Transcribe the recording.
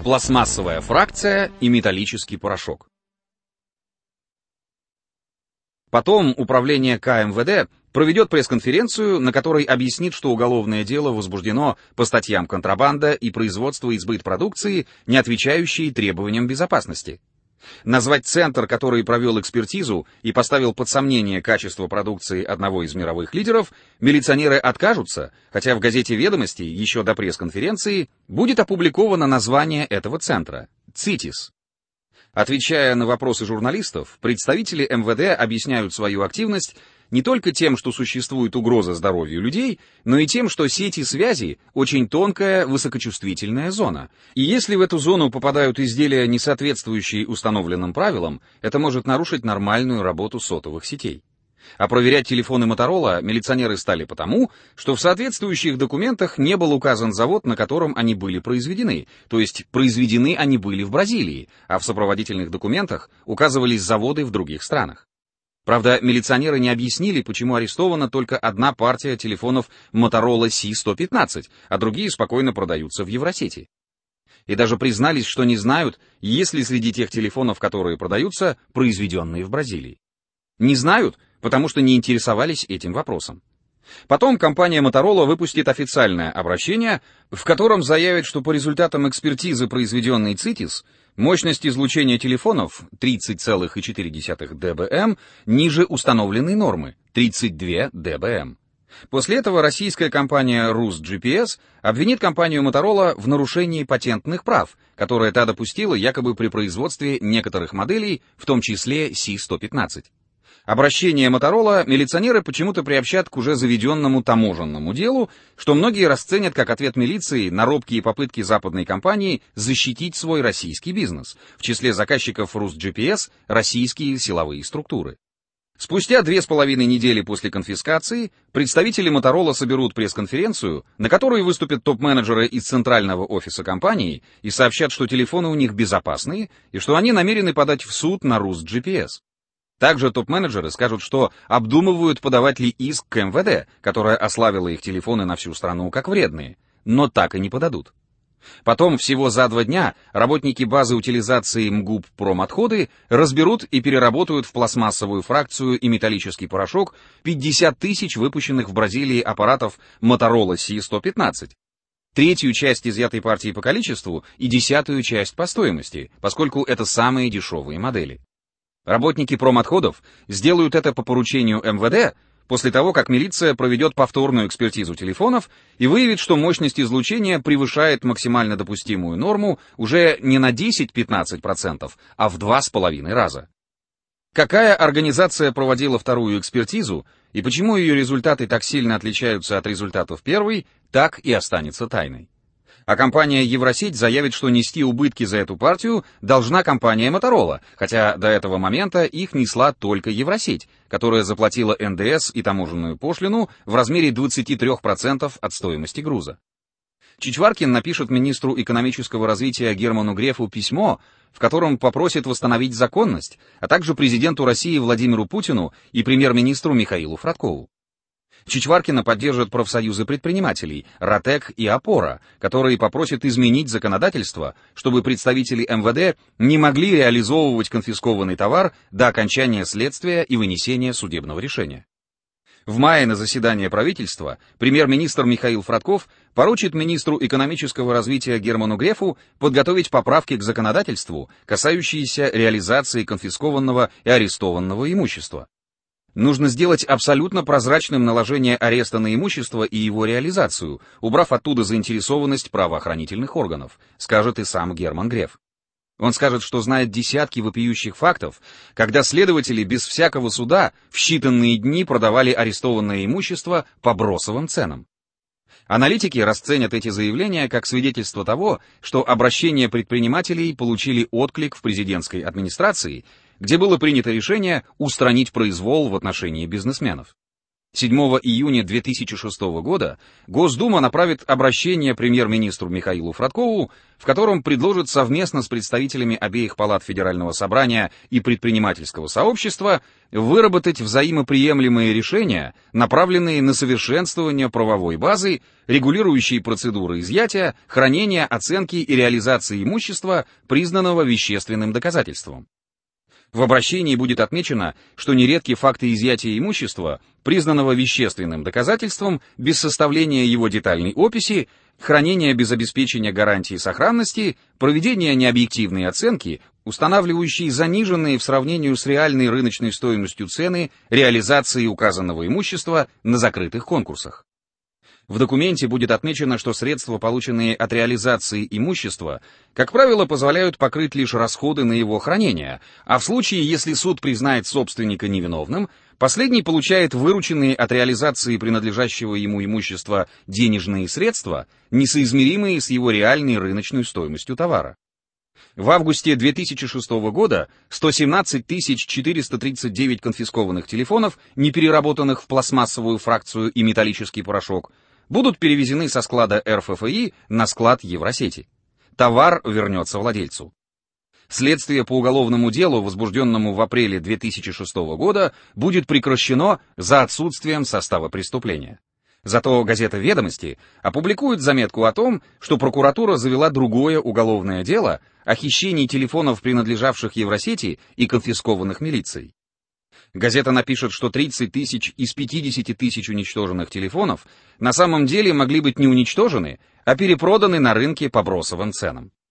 пластмассовая фракция и металлический порошок. Потом управление КМВД проведет пресс-конференцию, на которой объяснит, что уголовное дело возбуждено по статьям контрабанда и производство и сбыт продукции, не отвечающей требованиям безопасности. Назвать центр, который провел экспертизу и поставил под сомнение качество продукции одного из мировых лидеров, милиционеры откажутся, хотя в газете «Ведомости» еще до пресс-конференции будет опубликовано название этого центра — «ЦИТИС». Отвечая на вопросы журналистов, представители МВД объясняют свою активность не только тем, что существует угроза здоровью людей, но и тем, что сети связи — очень тонкая, высокочувствительная зона. И если в эту зону попадают изделия, не соответствующие установленным правилам, это может нарушить нормальную работу сотовых сетей. А проверять телефоны Motorola милиционеры стали потому, что в соответствующих документах не был указан завод, на котором они были произведены, то есть произведены они были в Бразилии, а в сопроводительных документах указывались заводы в других странах. Правда, милиционеры не объяснили, почему арестована только одна партия телефонов Motorola C115, а другие спокойно продаются в Евросети. И даже признались, что не знают, есть ли среди тех телефонов, которые продаются, произведенные в Бразилии. Не знают, потому что не интересовались этим вопросом. Потом компания Motorola выпустит официальное обращение, в котором заявит, что по результатам экспертизы, произведенной ЦИТИС, мощность излучения телефонов 30,4 дБм ниже установленной нормы 32 дБм. После этого российская компания RusGPS обвинит компанию Motorola в нарушении патентных прав, которые та допустила якобы при производстве некоторых моделей, в том числе C115. Обращение Motorola милиционеры почему-то приобщат к уже заведенному таможенному делу, что многие расценят как ответ милиции на робкие попытки западной компании защитить свой российский бизнес, в числе заказчиков RusGPS российские силовые структуры. Спустя 2,5 недели после конфискации представители Motorola соберут пресс-конференцию, на которой выступят топ-менеджеры из центрального офиса компании и сообщат, что телефоны у них безопасные и что они намерены подать в суд на RusGPS. Также топ-менеджеры скажут, что обдумывают, подавать ли иск к МВД, которая ославила их телефоны на всю страну как вредные, но так и не подадут. Потом, всего за 2 дня, работники базы утилизации МГУП «Промотходы» разберут и переработают в пластмассовую фракцию и металлический порошок 50 тысяч выпущенных в Бразилии аппаратов Motorola C115, 1/3 часть изъятой партии по количеству и 1/10 часть по стоимости, поскольку это самые дешевые модели. Работники промотходов сделают это по поручению МВД после того, как милиция проведет повторную экспертизу телефонов и выявит, что мощность излучения превышает максимально допустимую норму уже не на 10-15%, а в 2,5 раза. Какая организация проводила вторую экспертизу и почему ее результаты так сильно отличаются от результатов первой, так и останется тайной. А компания Евросеть заявит, что нести убытки за эту партию должна компания Motorola, хотя до этого момента их несла только Евросеть, которая заплатила НДС и таможенную пошлину в размере 23% от стоимости груза. Чичваркин напишет министру экономического развития Герману Грефу письмо, в котором попросит восстановить законность, а также президенту России Владимиру Путину и премьер-министру Михаилу Фродкову. Чичваркина поддержат профсоюзы предпринимателей, РАТЭК и ОПОРА, которые попросят изменить законодательство, чтобы представители МВД не могли реализовывать конфискованный товар до окончания следствия и вынесения судебного решения. В мае на заседание правительства премьер-министр Михаил Фродков поручит министру экономического развития Герману Грефу подготовить поправки к законодательству, касающиеся реализации конфискованного и арестованного имущества. Нужно сделать абсолютно прозрачным наложение ареста на имущество и его реализацию, убрав оттуда заинтересованность правоохранительных органов, скажет и сам Герман Греф. Он скажет, что знает десятки вопиющих фактов, когда следователи без всякого суда в считанные дни продавали арестованное имущество по бросовым ценам. Аналитики расценят эти заявления как свидетельство того, что обращения предпринимателей получили отклик в президентской администрации, где было принято решение устранить произвол в отношении бизнесменов. 7 июня 2006 года Госдума направит обращение премьер-министру Михаилу Фродкову, в котором предложит совместно с представителями обеих палат Федерального собрания и предпринимательского сообщества выработать взаимоприемлемые решения, направленные на совершенствование правовой базы, регулирующей процедуры изъятия, хранения, оценки и реализации имущества, признанного вещественным доказательством. В обращении будет отмечено, что нередки факты изъятия имущества, признанного вещественным доказательством, без составления его детальной описи, хранения без обеспечения гарантии сохранности, проведения необъективной оценки, устанавливающей заниженные в сравнении с реальной рыночной стоимостью цены реализации указанного имущества на закрытых конкурсах. В документе будет отмечено, что средства, полученные от реализации имущества, как правило, позволяют покрыть лишь расходы на его хранение, а в случае, если суд признает собственника невиновным, последний получает вырученные от реализации принадлежащего ему имущества денежные средства, несоизмеримые с его реальной рыночной стоимостью товара. В августе 2006 года 117 439 конфискованных телефонов, не переработанных в пластмассовую фракцию и металлический порошок, будут перевезены со склада РФФИ на склад Евросети. Товар вернется владельцу. Следствие по уголовному делу, возбужденному в апреле 2006 года, будет прекращено за отсутствием состава преступления. Зато газета «Ведомости» опубликует заметку о том, что прокуратура завела другое уголовное дело о хищении телефонов, принадлежавших Евросети и конфискованных милицией. Газета напишет, что 30 тысяч из 50 тысяч уничтоженных телефонов на самом деле могли быть не уничтожены, а перепроданы на рынке по бросовым ценам.